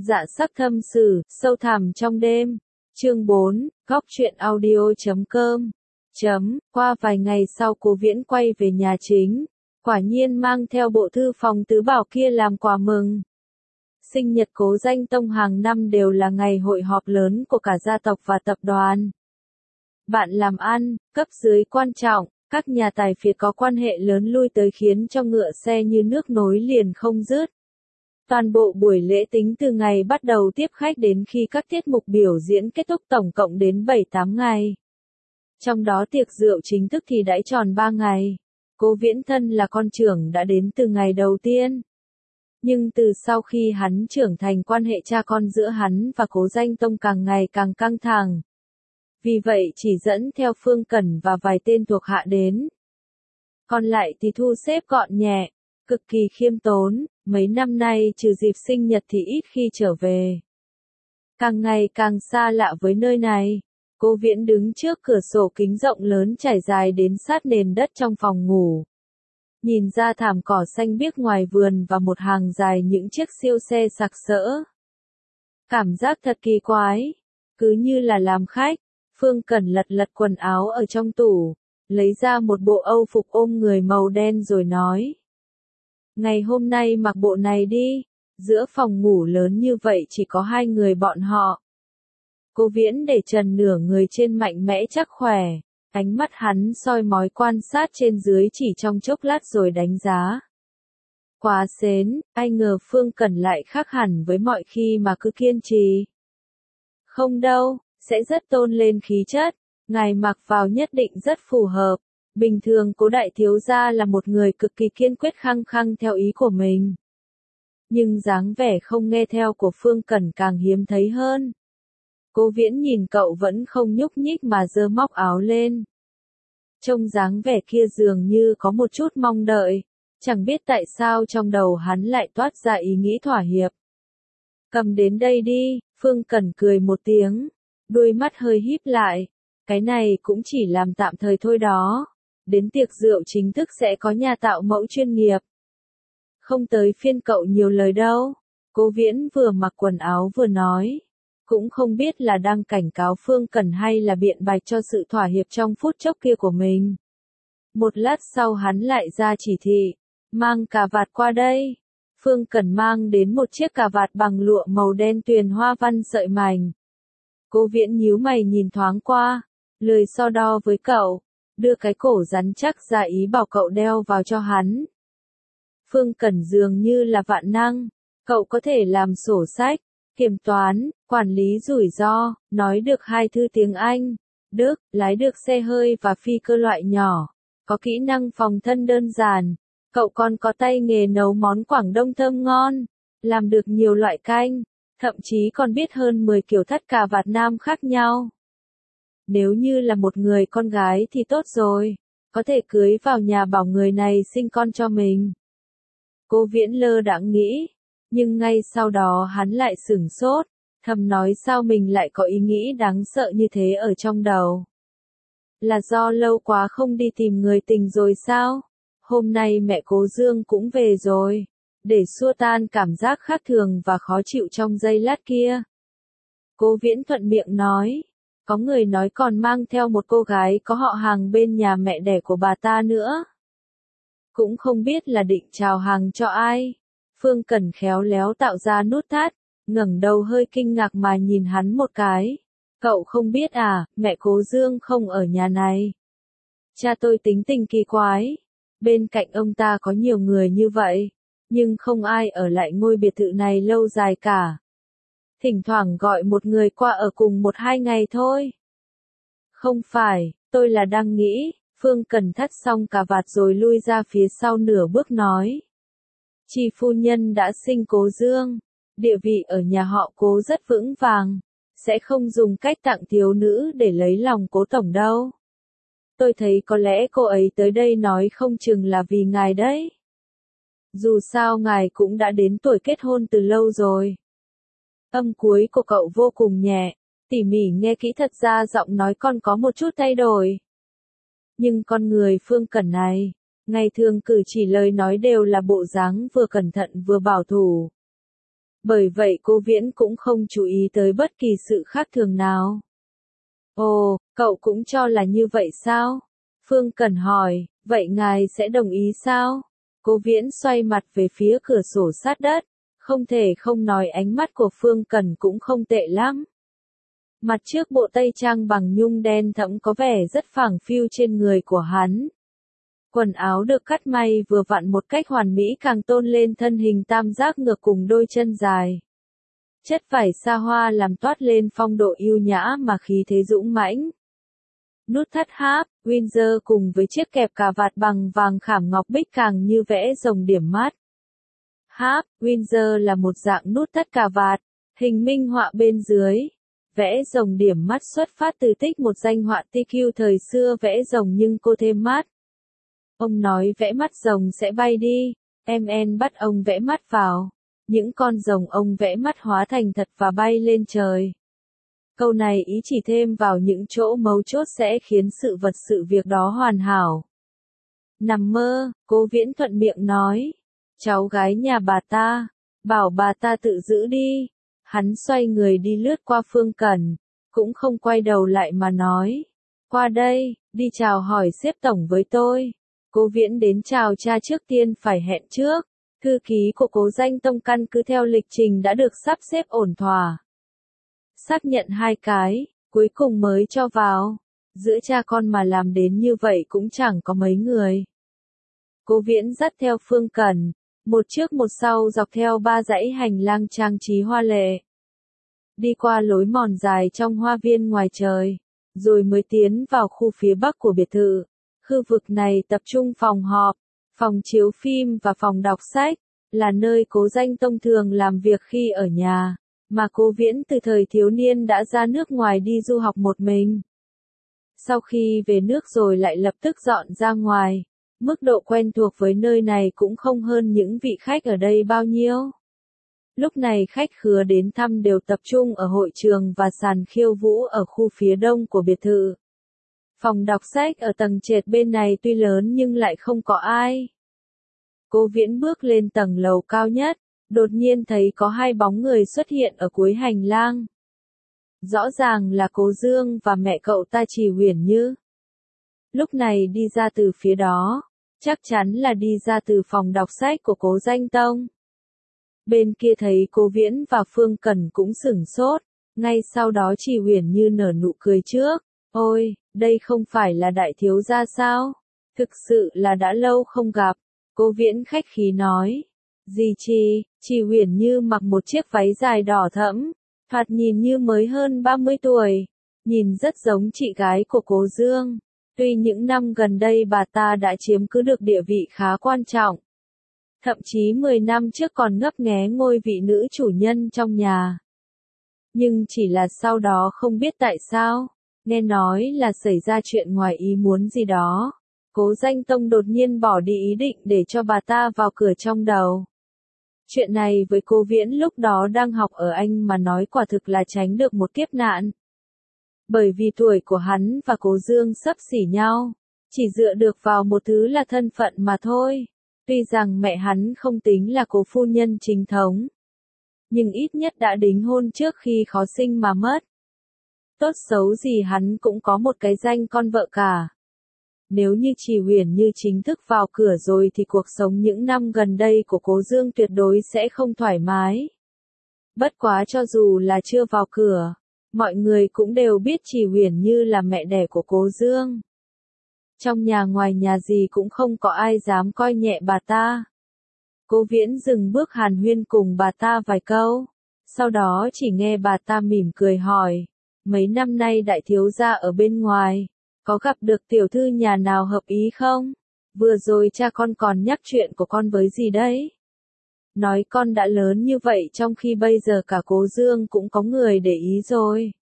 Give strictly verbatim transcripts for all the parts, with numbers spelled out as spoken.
Dạ sắc thâm sử, sâu thẳm trong đêm. Chương bốn, góc truyện audio chấm com. Chấm, qua vài ngày sau Cố Viễn quay về nhà chính, quả nhiên mang theo bộ thư phòng tứ bảo kia làm quà mừng. Sinh nhật Cố Danh Tông hàng năm đều là ngày hội họp lớn của cả gia tộc và tập đoàn. Bạn làm ăn, cấp dưới quan trọng, các nhà tài phiệt có quan hệ lớn lui tới khiến cho ngựa xe như nước nối liền không dứt. Toàn bộ buổi lễ tính từ ngày bắt đầu tiếp khách đến khi các tiết mục biểu diễn kết thúc tổng cộng đến bảy tám ngày. Trong đó tiệc rượu chính thức thì đãi tròn ba ngày. Cố Viễn thân là con trưởng đã đến từ ngày đầu tiên. Nhưng từ sau khi hắn trưởng thành, quan hệ cha con giữa hắn và Cố Danh Tông càng ngày càng căng thẳng. Vì vậy chỉ dẫn theo Phương Cẩn và vài tên thuộc hạ đến. Còn lại thì thu xếp gọn nhẹ, cực kỳ khiêm tốn, mấy năm nay trừ dịp sinh nhật thì ít khi trở về. Càng ngày càng xa lạ với nơi này, Cố Viễn đứng trước cửa sổ kính rộng lớn trải dài đến sát nền đất trong phòng ngủ. Nhìn ra thảm cỏ xanh biếc ngoài vườn và một hàng dài những chiếc siêu xe sặc sỡ. Cảm giác thật kỳ quái, cứ như là làm khách. Phương Cẩn lật lật quần áo ở trong tủ, lấy ra một bộ âu phục ôm người màu đen rồi nói. Ngày hôm nay mặc bộ này đi, giữa phòng ngủ lớn như vậy chỉ có hai người bọn họ. Cố Viễn để trần nửa người trên mạnh mẽ chắc khỏe, ánh mắt hắn soi mói quan sát trên dưới chỉ trong chốc lát rồi đánh giá. Quá xến, ai ngờ Phương Cẩn lại khác hẳn với mọi khi mà cứ kiên trì. Không đâu, sẽ rất tôn lên khí chất, ngài mặc vào nhất định rất phù hợp. Bình thường Cố đại thiếu gia là một người cực kỳ kiên quyết khăng khăng theo ý của mình. Nhưng dáng vẻ không nghe theo của Phương Cẩn càng hiếm thấy hơn. Cố Viễn nhìn cậu vẫn không nhúc nhích mà giơ móc áo lên. Trông dáng vẻ kia dường như có một chút mong đợi, chẳng biết tại sao trong đầu hắn lại toát ra ý nghĩ thỏa hiệp. Cầm đến đây đi, Phương Cẩn cười một tiếng, đôi mắt hơi híp lại, cái này cũng chỉ làm tạm thời thôi đó. Đến tiệc rượu chính thức sẽ có nhà tạo mẫu chuyên nghiệp. Không tới phiên cậu nhiều lời đâu. Cố Viễn vừa mặc quần áo vừa nói. Cũng không biết là đang cảnh cáo Phương Cẩn hay là biện bạch cho sự thỏa hiệp trong phút chốc kia của mình. Một lát sau hắn lại ra chỉ thị. Mang cà vạt qua đây. Phương Cẩn mang đến một chiếc cà vạt bằng lụa màu đen tuyền hoa văn sợi mảnh. Cố Viễn nhíu mày nhìn thoáng qua. Lười so đo với cậu. Đưa cái cổ rắn chắc ra ý bảo cậu đeo vào cho hắn. Phương Cẩn dường như là vạn năng, cậu có thể làm sổ sách, kiểm toán, quản lý rủi ro, nói được hai thứ tiếng Anh, Đức, lái được xe hơi và phi cơ loại nhỏ, có kỹ năng phòng thân đơn giản, cậu còn có tay nghề nấu món Quảng Đông thơm ngon, làm được nhiều loại canh, thậm chí còn biết hơn mười kiểu thắt cà vạt nam khác nhau. Nếu như là một người con gái thì tốt rồi, có thể cưới vào nhà bảo người này sinh con cho mình. Cố Viễn lơ đãng nghĩ, nhưng ngay sau đó hắn lại sửng sốt, thầm nói sao mình lại có ý nghĩ đáng sợ như thế ở trong đầu. Là do lâu quá không đi tìm người tình rồi sao? Hôm nay mẹ Cố Dương cũng về rồi, để xua tan cảm giác khác thường và khó chịu trong giây lát kia. Cố Viễn thuận miệng nói. Có người nói còn mang theo một cô gái có họ hàng bên nhà mẹ đẻ của bà ta nữa. Cũng không biết là định chào hàng cho ai. Phương Cẩn khéo léo tạo ra nút thắt, ngẩng đầu hơi kinh ngạc mà nhìn hắn một cái. Cậu không biết à, mẹ Cố Dương không ở nhà này. Cha tôi tính tình kỳ quái. Bên cạnh ông ta có nhiều người như vậy, nhưng không ai ở lại ngôi biệt thự này lâu dài cả. Thỉnh thoảng gọi một người qua ở cùng một hai ngày thôi. Không phải, tôi là đang nghĩ, Phương Cẩn thắt xong cà vạt rồi lui ra phía sau nửa bước nói. Chị phu nhân đã sinh Cố Dương, địa vị ở nhà họ Cố rất vững vàng, sẽ không dùng cách tặng thiếu nữ để lấy lòng Cố tổng đâu. Tôi thấy có lẽ cô ấy tới đây nói không chừng là vì ngài đấy. Dù sao ngài cũng đã đến tuổi kết hôn từ lâu rồi. Âm cuối của cậu vô cùng nhẹ, tỉ mỉ nghe kỹ thật ra giọng nói con có một chút thay đổi. Nhưng con người Phương Cẩn này, ngày thường cử chỉ lời nói đều là bộ dáng vừa cẩn thận vừa bảo thủ. Bởi vậy cô Viễn cũng không chú ý tới bất kỳ sự khác thường nào. Ồ, cậu cũng cho là như vậy sao? Phương Cẩn hỏi, vậy ngài sẽ đồng ý sao? Cô Viễn xoay mặt về phía cửa sổ sát đất, không thể không nói ánh mắt của Phương Cẩn cũng không tệ lắm. Mặt trước bộ tây trang bằng nhung đen thẫm có vẻ rất phẳng phiu trên người của hắn. Quần áo được cắt may vừa vặn một cách hoàn mỹ càng tôn lên thân hình tam giác ngược cùng đôi chân dài. Chất vải sa hoa làm toát lên phong độ yêu nhã mà khí thế dũng mãnh. Nút thắt Harp Windsor cùng với chiếc kẹp cà vạt bằng vàng khảm ngọc bích càng như vẽ rồng điểm mắt. Harp Windsor là một dạng nút thắt cà vạt, hình minh họa bên dưới. Vẽ rồng điểm mắt xuất phát từ tích một danh họa ti kiu thời xưa vẽ rồng nhưng cô thêm mắt. Ông nói vẽ mắt rồng sẽ bay đi, em en bắt ông vẽ mắt vào. Những con rồng ông vẽ mắt hóa thành thật và bay lên trời. Câu này ý chỉ thêm vào những chỗ mấu chốt sẽ khiến sự vật sự việc đó hoàn hảo. Nằm mơ, Cố Viễn thuận miệng nói. Cháu gái nhà bà ta, bảo bà ta tự giữ đi. Hắn xoay người đi lướt qua Phương Cẩn, cũng không quay đầu lại mà nói. Qua đây, đi chào hỏi sếp tổng với tôi. Cố Viễn đến chào cha trước tiên phải hẹn trước. Thư ký của Cố Danh Tông căn cứ theo lịch trình đã được sắp xếp ổn thỏa. Xác nhận hai cái, cuối cùng mới cho vào. Giữa cha con mà làm đến như vậy cũng chẳng có mấy người. Cố Viễn dắt theo Phương Cẩn, một trước một sau dọc theo ba dãy hành lang trang trí hoa lệ. Đi qua lối mòn dài trong hoa viên ngoài trời, rồi mới tiến vào khu phía bắc của biệt thự. Khu vực này tập trung phòng họp, phòng chiếu phim và phòng đọc sách, là nơi Cố Danh Tông thường làm việc khi ở nhà, mà Cố Viễn từ thời thiếu niên đã ra nước ngoài đi du học một mình. Sau khi về nước rồi lại lập tức dọn ra ngoài, mức độ quen thuộc với nơi này cũng không hơn những vị khách ở đây bao nhiêu. Lúc này khách khứa đến thăm đều tập trung ở hội trường và sàn khiêu vũ ở khu phía đông của biệt thự. Phòng đọc sách ở tầng trệt bên này tuy lớn nhưng lại không có ai. Cố Viễn bước lên tầng lầu cao nhất, đột nhiên thấy có hai bóng người xuất hiện ở cuối hành lang. Rõ ràng là Cố Dương và mẹ cậu ta Trì Huyền Như. Lúc này đi ra từ phía đó, chắc chắn là đi ra từ phòng đọc sách của Cố Danh Tông. Bên kia thấy Cố Viễn và Phương Cẩn cũng sửng sốt, ngay sau đó Trì Huyền Như nở nụ cười trước. Ôi, đây không phải là đại thiếu gia sao? Thực sự là đã lâu không gặp. Cố Viễn khách khí nói. Gì Trì, Trì Huyền Như mặc một chiếc váy dài đỏ thẫm, thoạt nhìn như mới hơn ba mươi tuổi, nhìn rất giống chị gái của Cố Dương. Tuy những năm gần đây bà ta đã chiếm cứ được địa vị khá quan trọng. Thậm chí mười năm trước còn ngấp nghé ngôi vị nữ chủ nhân trong nhà. Nhưng chỉ là sau đó không biết tại sao, nghe nói là xảy ra chuyện ngoài ý muốn gì đó. Cố Danh Tông đột nhiên bỏ đi ý định để cho bà ta vào cửa trong đầu. Chuyện này với Cố Viễn lúc đó đang học ở Anh mà nói quả thực là tránh được một kiếp nạn. Bởi vì tuổi của hắn và Cố Dương xấp xỉ nhau, chỉ dựa được vào một thứ là thân phận mà thôi. Tuy rằng mẹ hắn không tính là Cố phu nhân chính thống, nhưng ít nhất đã đính hôn trước khi khó sinh mà mất. Tốt xấu gì hắn cũng có một cái danh con vợ cả. Nếu như Trì Huyền Như chính thức vào cửa rồi thì cuộc sống những năm gần đây của Cố Dương tuyệt đối sẽ không thoải mái. Bất quá cho dù là chưa vào cửa, mọi người cũng đều biết Trì Huyền Như là mẹ đẻ của Cố Dương. Trong nhà ngoài nhà gì cũng không có ai dám coi nhẹ bà ta. Cố Viễn dừng bước hàn huyên cùng bà ta vài câu, sau đó chỉ nghe bà ta mỉm cười hỏi, mấy năm nay đại thiếu gia ở bên ngoài, có gặp được tiểu thư nhà nào hợp ý không? Vừa rồi cha con còn nhắc chuyện của con với gì đấy? Nói con đã lớn như vậy trong khi bây giờ cả Cố Dương cũng có người để ý rồi.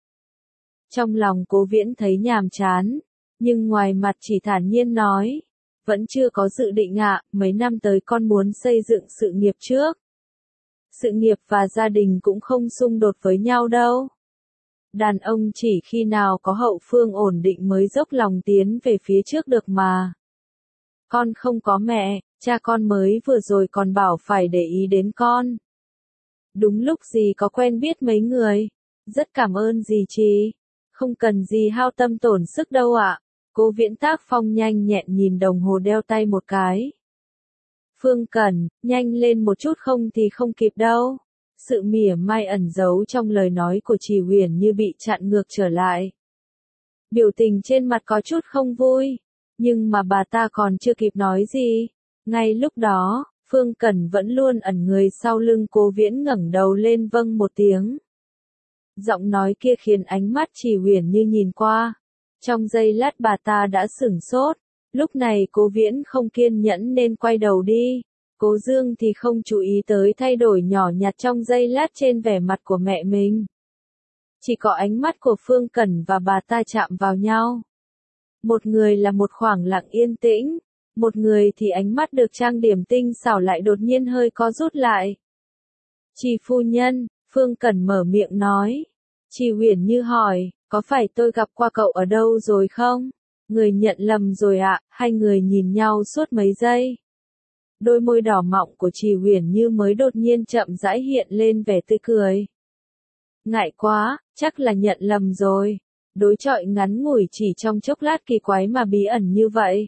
Trong lòng Cố Viễn thấy nhàm chán, nhưng ngoài mặt chỉ thản nhiên nói, vẫn chưa có dự định ạ, mấy năm tới con muốn xây dựng sự nghiệp trước. Sự nghiệp và gia đình cũng không xung đột với nhau đâu. Đàn ông chỉ khi nào có hậu phương ổn định mới dốc lòng tiến về phía trước được mà. Con không có mẹ, cha con mới vừa rồi còn bảo phải để ý đến con. Đúng lúc gì có quen biết mấy người. Rất cảm ơn dì chị. Không cần gì hao tâm tổn sức đâu ạ. Cố Viễn tác phong nhanh nhẹn nhìn đồng hồ đeo tay một cái. Phương Cẩn, nhanh lên một chút không thì không kịp đâu. Sự mỉa mai ẩn giấu trong lời nói của Trì Huyền như bị chặn ngược trở lại. Biểu tình trên mặt có chút không vui. Nhưng mà bà ta còn chưa kịp nói gì. Ngay lúc đó, Phương Cẩn vẫn luôn ẩn người sau lưng Cố Viễn ngẩng đầu lên vâng một tiếng. Giọng nói kia khiến ánh mắt Trì Huyền như nhìn qua. Trong giây lát bà ta đã sửng sốt. Lúc này Cố Viễn không kiên nhẫn nên quay đầu đi. Cố Dương thì không chú ý tới thay đổi nhỏ nhặt trong giây lát trên vẻ mặt của mẹ mình. Chỉ có ánh mắt của Phương Cẩn và bà ta chạm vào nhau. Một người là một khoảng lặng yên tĩnh, một người thì ánh mắt được trang điểm tinh xảo lại đột nhiên hơi co rút lại. Trì phu nhân, Phương Cẩn mở miệng nói. Trì Huyền như hỏi, có phải tôi gặp qua cậu ở đâu rồi không? Người nhận lầm rồi ạ, à? Hai người nhìn nhau suốt mấy giây. Đôi môi đỏ mọng của Trì Huyền như mới đột nhiên chậm rãi hiện lên vẻ tươi cười. Ngại quá, chắc là nhận lầm rồi. Đối chọi ngắn ngủi chỉ trong chốc lát kỳ quái mà bí ẩn như vậy.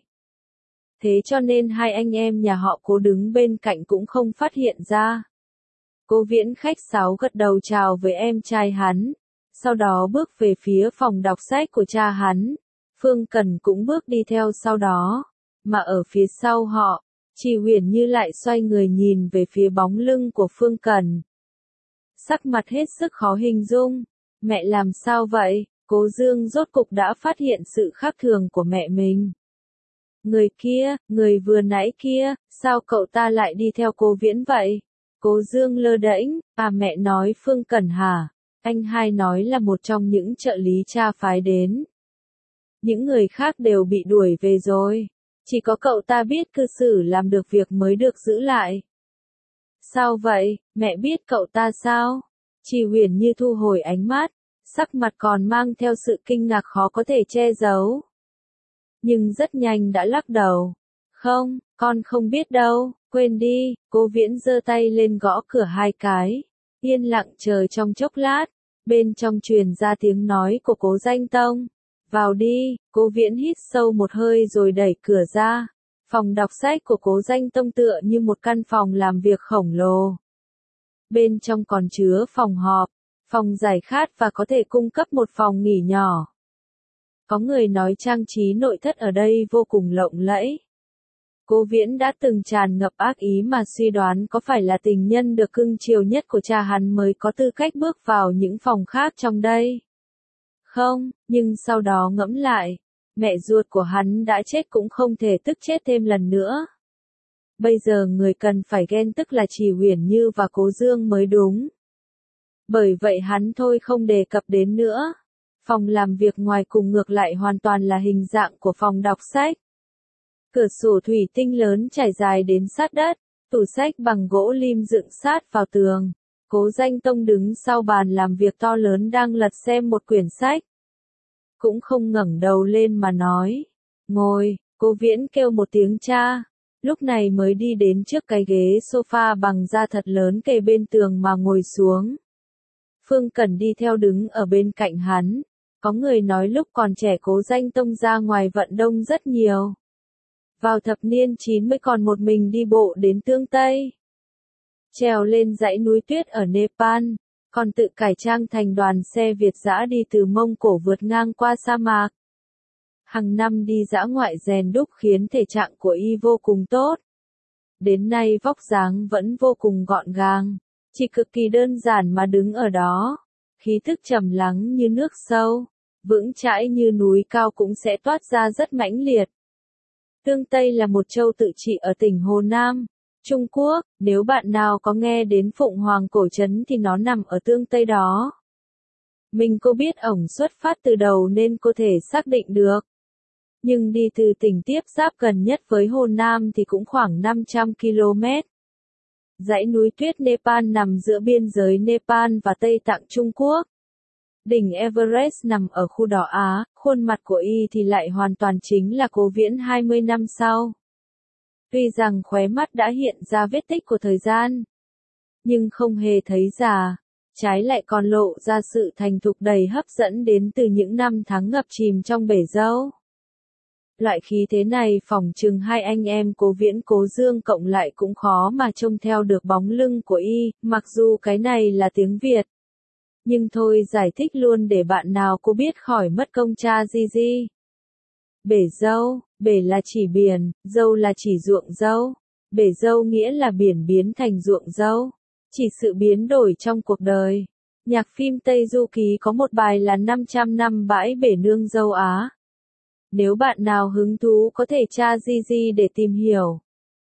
Thế cho nên hai anh em nhà họ Cố đứng bên cạnh cũng không phát hiện ra. Cố Viễn khách sáo gật đầu chào với em trai hắn. Sau đó bước về phía phòng đọc sách của cha hắn. Phương Cẩn cũng bước đi theo sau đó. Mà ở phía sau họ, Trì Huyền như lại xoay người nhìn về phía bóng lưng của Phương Cẩn. Sắc mặt hết sức khó hình dung. Mẹ làm sao vậy? Cố Dương rốt cục đã phát hiện sự khác thường của mẹ mình. Người kia, người vừa nãy kia, sao cậu ta lại đi theo Cố Viễn vậy? Cố Dương lơ đễnh, à mẹ nói Phương Cẩn hả? Anh hai nói là một trong những trợ lý cha phái đến. Những người khác đều bị đuổi về rồi. Chỉ có cậu ta biết cư xử làm được việc mới được giữ lại. Sao vậy, mẹ biết cậu ta sao? Trì Huyền như thu hồi ánh mắt, sắc mặt còn mang theo sự kinh ngạc khó có thể che giấu. Nhưng rất nhanh đã lắc đầu. Không, con không biết đâu, quên đi. Cố Viễn giơ tay lên gõ cửa hai cái. Yên lặng chờ trong chốc lát, bên trong truyền ra tiếng nói của Cố Danh Tông. Vào đi. Cố Viễn hít sâu một hơi rồi đẩy cửa ra. Phòng đọc sách của Cố Danh Tông tựa như một căn phòng làm việc khổng lồ. Bên trong còn chứa phòng họp, phòng giải khát và có thể cung cấp một phòng nghỉ nhỏ. Có người nói trang trí nội thất ở đây vô cùng lộng lẫy. Cố Viễn đã từng tràn ngập ác ý mà suy đoán có phải là tình nhân được cưng chiều nhất của cha hắn mới có tư cách bước vào những phòng khác trong đây. Không, nhưng sau đó ngẫm lại, mẹ ruột của hắn đã chết cũng không thể tức chết thêm lần nữa. Bây giờ người cần phải ghen tức là Trì Huyền Như và Cố Dương mới đúng. Bởi vậy hắn thôi không đề cập đến nữa. Phòng làm việc ngoài cùng ngược lại hoàn toàn là hình dạng của phòng đọc sách. Cửa sổ thủy tinh lớn trải dài đến sát đất, tủ sách bằng gỗ lim dựng sát vào tường. Cố Danh Tông đứng sau bàn làm việc to lớn đang lật xem một quyển sách. Cũng không ngẩng đầu lên mà nói. Ngồi, Cố Viễn kêu một tiếng cha. Lúc này mới đi đến trước cái ghế sofa bằng da thật lớn kề bên tường mà ngồi xuống. Phương Cẩn đi theo đứng ở bên cạnh hắn. Có người nói lúc còn trẻ Cố Danh Tông ra ngoài vận động rất nhiều. Vào thập niên chín mươi còn một mình đi bộ đến Tương Tây. Trèo lên dãy núi tuyết ở Nepal, còn tự cải trang thành đoàn xe Việt dã đi từ Mông Cổ vượt ngang qua sa mạc. Hàng năm đi dã ngoại rèn đúc khiến thể trạng của y vô cùng tốt. Đến nay vóc dáng vẫn vô cùng gọn gàng, chỉ cực kỳ đơn giản mà đứng ở đó. Khí thức trầm lắng như nước sâu, vững chãi như núi cao cũng sẽ toát ra rất mãnh liệt. Tương Tây là một châu tự trị ở tỉnh Hồ Nam, Trung Quốc. Nếu bạn nào có nghe đến Phụng Hoàng Cổ Trấn thì nó nằm ở Tương Tây đó. Mình có biết ổng xuất phát từ đâu nên có thể xác định được. Nhưng đi từ tỉnh tiếp giáp gần nhất với Hồ Nam thì cũng khoảng năm trăm ki lô mét. Dãy núi tuyết Nepal nằm giữa biên giới Nepal và Tây Tạng Trung Quốc. Đỉnh Everest nằm ở khu đỏ Á, khuôn mặt của y thì lại hoàn toàn chính là Cố Viễn hai mươi năm sau. Tuy rằng khóe mắt đã hiện ra vết tích của thời gian. nhưng không hề thấy già. Trái lại còn lộ ra sự thành thục đầy hấp dẫn đến từ những năm tháng ngập chìm trong bể dâu. Loại khí thế này phỏng chừng hai anh em Cố Viễn Cố Dương cộng lại cũng khó mà trông theo được bóng lưng của y, mặc dù cái này là tiếng Việt. Nhưng thôi giải thích luôn để bạn nào cô biết khỏi mất công tra gì gì. Bể dâu, bể là chỉ biển, dâu là chỉ ruộng dâu. Bể dâu nghĩa là biển biến thành ruộng dâu. Chỉ sự biến đổi trong cuộc đời. Nhạc phim Tây Du Ký có một bài là năm trăm năm bãi bể nương dâu Á. Nếu bạn nào hứng thú có thể tra gi gi để tìm hiểu.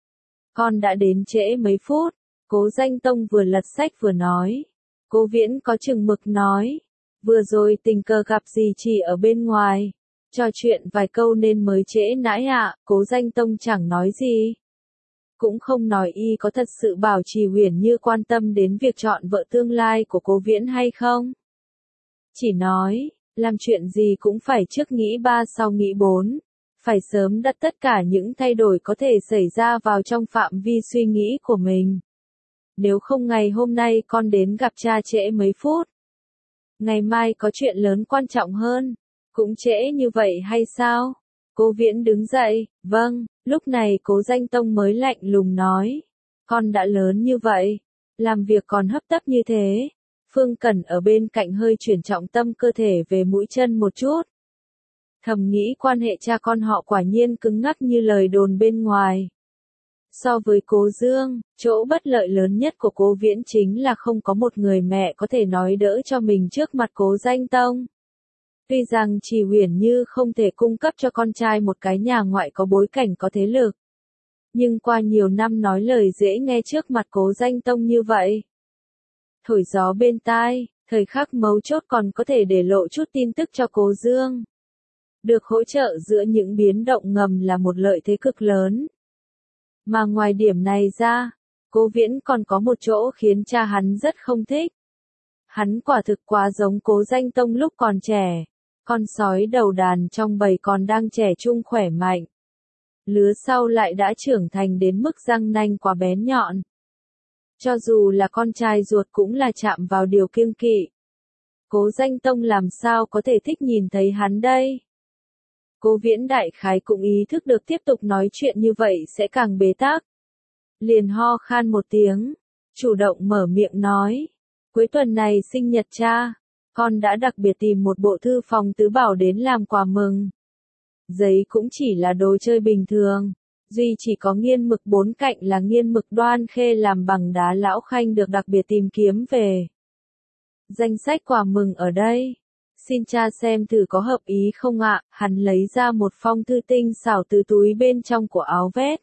Con đã đến trễ mấy phút, Cố Danh Tông vừa lật sách vừa nói. Cố Viễn có chừng mực nói. Vừa rồi tình cờ gặp dì chỉ ở bên ngoài. Trò chuyện vài câu nên mới trễ nãi ạ, Cố Danh Tông chẳng nói gì. Cũng không nói y có thật sự bảo trì Huyền Như quan tâm đến việc chọn vợ tương lai của Cố Viễn hay không. Chỉ nói, làm chuyện gì cũng phải trước nghĩ ba sau nghĩ bốn. Phải sớm đặt tất cả những thay đổi có thể xảy ra vào trong phạm vi suy nghĩ của mình. Nếu không ngày hôm nay con đến gặp cha trễ mấy phút. Ngày mai có chuyện lớn quan trọng hơn. Cũng trễ như vậy hay sao? Cố Viễn đứng dậy, vâng, lúc này Cố Danh Tông mới lạnh lùng nói. Con đã lớn như vậy, làm việc còn hấp tấp như thế. Phương Cẩn ở bên cạnh hơi chuyển trọng tâm cơ thể về mũi chân một chút. Thầm nghĩ quan hệ cha con họ quả nhiên cứng ngắc như lời đồn bên ngoài. So với Cố Dương, chỗ bất lợi lớn nhất của Cố Viễn chính là không có một người mẹ có thể nói đỡ cho mình trước mặt Cố Danh Tông. Tuy rằng Trì Huyền Như không thể cung cấp cho con trai một cái nhà ngoại có bối cảnh có thế lực. Nhưng qua nhiều năm nói lời dễ nghe trước mặt Cố Danh Tông như vậy. Thổi gió bên tai, thời khắc mấu chốt còn có thể để lộ chút tin tức cho Cố Dương. Được hỗ trợ giữa những biến động ngầm là một lợi thế cực lớn. Mà ngoài điểm này ra, Cố Viễn còn có một chỗ khiến cha hắn rất không thích. Hắn quả thực quá giống Cố Danh Tông lúc còn trẻ. Con sói đầu đàn trong bầy còn đang trẻ trung khỏe mạnh. Lứa sau lại đã trưởng thành đến mức răng nanh quá bén nhọn. Cho dù là con trai ruột cũng là chạm vào điều kiêng kỵ. Cố Danh Tông làm sao có thể thích nhìn thấy hắn đây? Cố Viễn đại khái cũng ý thức được tiếp tục nói chuyện như vậy sẽ càng bế tắc. Liền ho khan một tiếng, chủ động mở miệng nói. Cuối tuần này sinh nhật cha, con đã đặc biệt tìm một bộ thư phòng tứ bảo đến làm quà mừng. Giấy cũng chỉ là đồ chơi bình thường, duy chỉ có nghiên mực bốn cạnh là nghiên mực Đoan Khê làm bằng đá lão khanh được đặc biệt tìm kiếm về. Danh sách quà mừng ở đây. Xin cha xem thử có hợp ý không ạ, hắn lấy ra một phong thư tinh xảo từ túi bên trong của áo vest.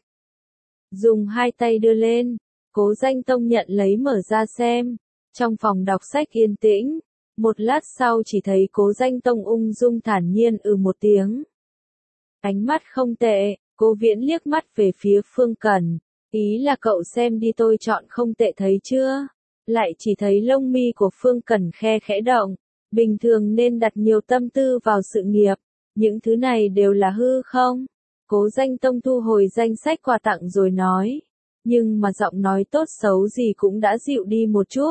Dùng hai tay đưa lên, Cố Danh Tông nhận lấy mở ra xem. Trong phòng đọc sách yên tĩnh, một lát sau chỉ thấy Cố Danh Tông ung dung thản nhiên ừ một tiếng. Ánh mắt không tệ, Cố Viễn liếc mắt về phía Phương Cẩn, ý là cậu xem đi tôi chọn không tệ thấy chưa? Lại chỉ thấy lông mi của Phương Cẩn khe khẽ động, bình thường nên đặt nhiều tâm tư vào sự nghiệp, những thứ này đều là hư không? Cố Danh Tông thu hồi danh sách quà tặng rồi nói, nhưng mà giọng nói tốt xấu gì cũng đã dịu đi một chút.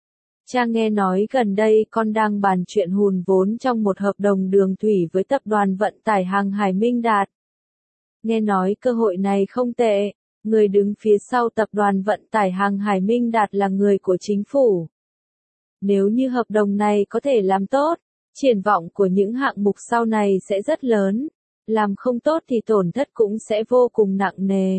Cha nghe nói gần đây con đang bàn chuyện hùn vốn trong một hợp đồng đường thủy với tập đoàn vận tải hàng hải Minh Đạt. Nghe nói cơ hội này không tệ, người đứng phía sau tập đoàn vận tải hàng hải Minh Đạt là người của chính phủ. Nếu như hợp đồng này có thể làm tốt, triển vọng của những hạng mục sau này sẽ rất lớn, làm không tốt thì tổn thất cũng sẽ vô cùng nặng nề.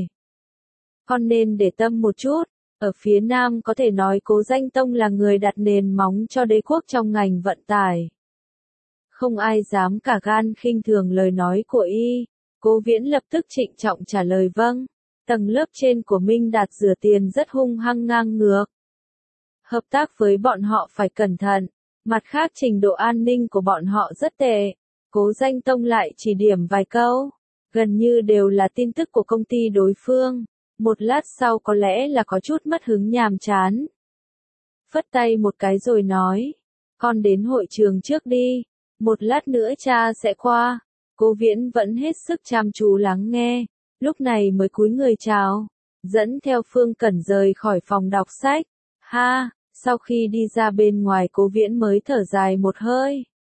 Con nên để tâm một chút. Ở phía Nam có thể nói Cố Danh Tông là người đặt nền móng cho đế quốc trong ngành vận tải. Không ai dám cả gan khinh thường lời nói của y. Cố Viễn lập tức trịnh trọng trả lời vâng. Tầng lớp trên của Minh Đạt rửa tiền rất hung hăng ngang ngược. Hợp tác với bọn họ phải cẩn thận. Mặt khác trình độ an ninh của bọn họ rất tệ. Cố Danh Tông lại chỉ điểm vài câu. Gần như đều là tin tức của công ty đối phương. Một lát sau có lẽ là có chút mất hứng nhàm chán. Phất tay một cái rồi nói. Con đến hội trường trước đi. Một lát nữa cha sẽ qua. Cố Viễn vẫn hết sức chăm chú lắng nghe. Lúc này mới cúi người chào. Dẫn theo Phương Cẩn rời khỏi phòng đọc sách. Ha, sau khi đi ra bên ngoài Cố Viễn mới thở dài một hơi.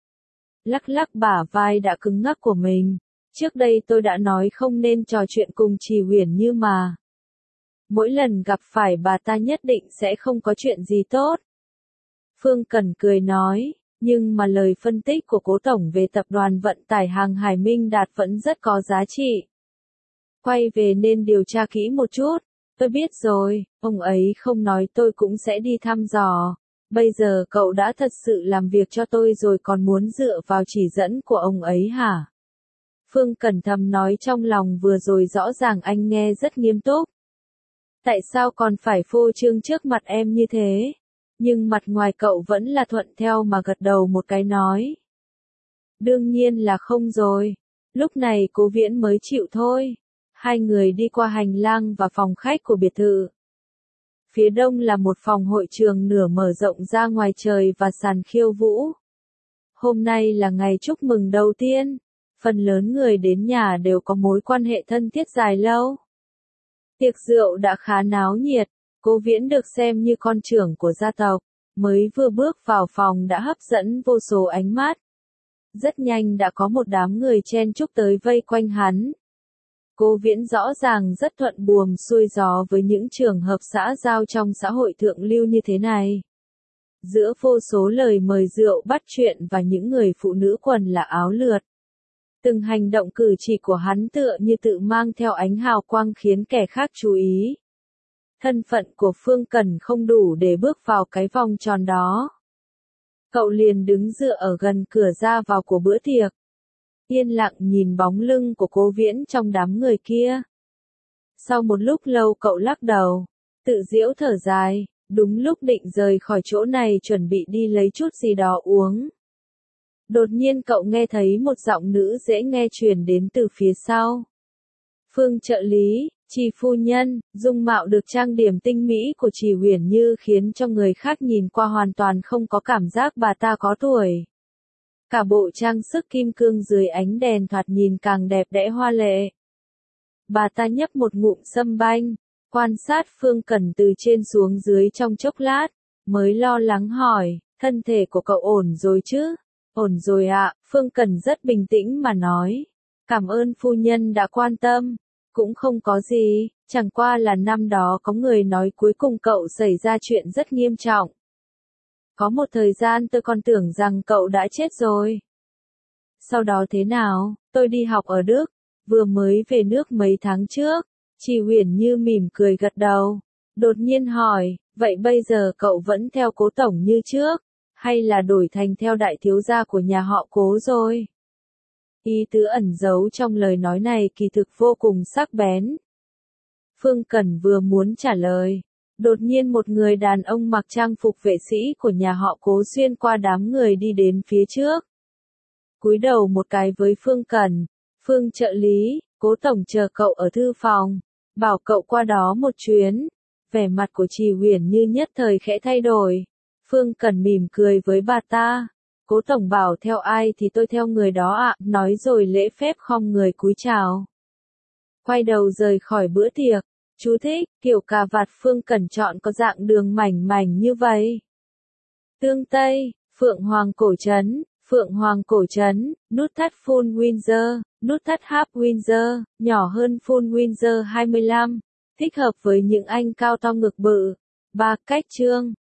Lắc lắc bả vai đã cứng ngắc của mình. Trước đây tôi đã nói không nên trò chuyện cùng Trì Huyền Như mà. Mỗi lần gặp phải bà ta nhất định sẽ không có chuyện gì tốt. Phương Cẩn cười nói, nhưng mà lời phân tích của Cố Tổng về tập đoàn vận tải hàng hải Minh Đạt vẫn rất có giá trị. Quay về nên điều tra kỹ một chút. Tôi biết rồi, ông ấy không nói tôi cũng sẽ đi thăm dò. Bây giờ cậu đã thật sự làm việc cho tôi rồi còn muốn dựa vào chỉ dẫn của ông ấy hả? Phương Cẩn thầm nói trong lòng vừa rồi rõ ràng anh nghe rất nghiêm túc. Tại sao còn phải phô trương trước mặt em như thế? Nhưng mặt ngoài cậu vẫn là thuận theo mà gật đầu một cái nói. Đương nhiên là không rồi. Lúc này Cố Viễn mới chịu thôi. Hai người đi qua hành lang và phòng khách của biệt thự. Phía đông là một phòng hội trường nửa mở rộng ra ngoài trời và sàn khiêu vũ. Hôm nay là ngày chúc mừng đầu tiên. Phần lớn người đến nhà đều có mối quan hệ thân thiết dài lâu. Tiệc rượu đã khá náo nhiệt. Cố Viễn được xem như con trưởng của gia tộc. Mới vừa bước vào phòng đã hấp dẫn vô số ánh mắt. Rất nhanh đã có một đám người chen chúc tới vây quanh hắn. Cố Viễn rõ ràng rất thuận buồm xuôi gió với những trường hợp xã giao trong xã hội thượng lưu như thế này. Giữa vô số lời mời rượu bắt chuyện và những người phụ nữ quần là áo lượt. Từng hành động cử chỉ của hắn tựa như tự mang theo ánh hào quang khiến kẻ khác chú ý. Thân phận của Phương Cẩn không đủ để bước vào cái vòng tròn đó. Cậu liền đứng dựa ở gần cửa ra vào của bữa tiệc. Yên lặng nhìn bóng lưng của Cố Viễn trong đám người kia. Sau một lúc lâu cậu lắc đầu, tự giễu thở dài, đúng lúc định rời khỏi chỗ này chuẩn bị đi lấy chút gì đó uống. Đột nhiên cậu nghe thấy một giọng nữ dễ nghe truyền đến từ phía sau. Phương trợ lý, Trì phu nhân, dung mạo được trang điểm tinh mỹ của Trì Huyền Như khiến cho người khác nhìn qua hoàn toàn không có cảm giác bà ta có tuổi. Cả bộ trang sức kim cương dưới ánh đèn thoạt nhìn càng đẹp đẽ hoa lệ. Bà ta nhấp một ngụm sâm banh, quan sát Phương Cẩn từ trên xuống dưới trong chốc lát, mới lo lắng hỏi, thân thể của cậu ổn rồi chứ? Ổn rồi ạ, Phương Cẩn rất bình tĩnh mà nói. Cảm ơn phu nhân đã quan tâm. Cũng không có gì, chẳng qua là năm đó có người nói cuối cùng cậu xảy ra chuyện rất nghiêm trọng. Có một thời gian tôi còn tưởng rằng cậu đã chết rồi. Sau đó thế nào, tôi đi học ở Đức, vừa mới về nước mấy tháng trước. Trì Huyền Như mỉm cười gật đầu. Đột nhiên hỏi, vậy bây giờ cậu vẫn theo Cố tổng như trước, hay là đổi thành theo đại thiếu gia của nhà họ Cố rồi? Ý tứ ẩn giấu trong lời nói này kỳ thực vô cùng sắc bén. Phương Cẩn vừa muốn trả lời. Đột nhiên một người đàn ông mặc trang phục vệ sĩ của nhà họ Cố xuyên qua đám người đi đến phía trước. Cúi đầu một cái với Phương Cẩn. Phương trợ lý, Cố tổng chờ cậu ở thư phòng. Bảo cậu qua đó một chuyến. Vẻ mặt của Trì Huyền Như nhất thời khẽ thay đổi. Phương Cẩn mỉm cười với bà ta. Cố tổng bảo theo ai thì tôi theo người đó ạ, à, nói rồi lễ phép khom người cúi chào. Quay đầu rời khỏi bữa tiệc. Chú thích, kiểu cà vạt Phương Cẩn chọn có dạng đường mảnh mảnh như vậy. Tương Tây, Phượng Hoàng cổ trấn, Phượng Hoàng cổ trấn, nút thắt full Windsor, nút thắt half Windsor, nhỏ hơn full Windsor hai mươi lăm, thích hợp với những anh cao to ngực bự. Ba cách chương.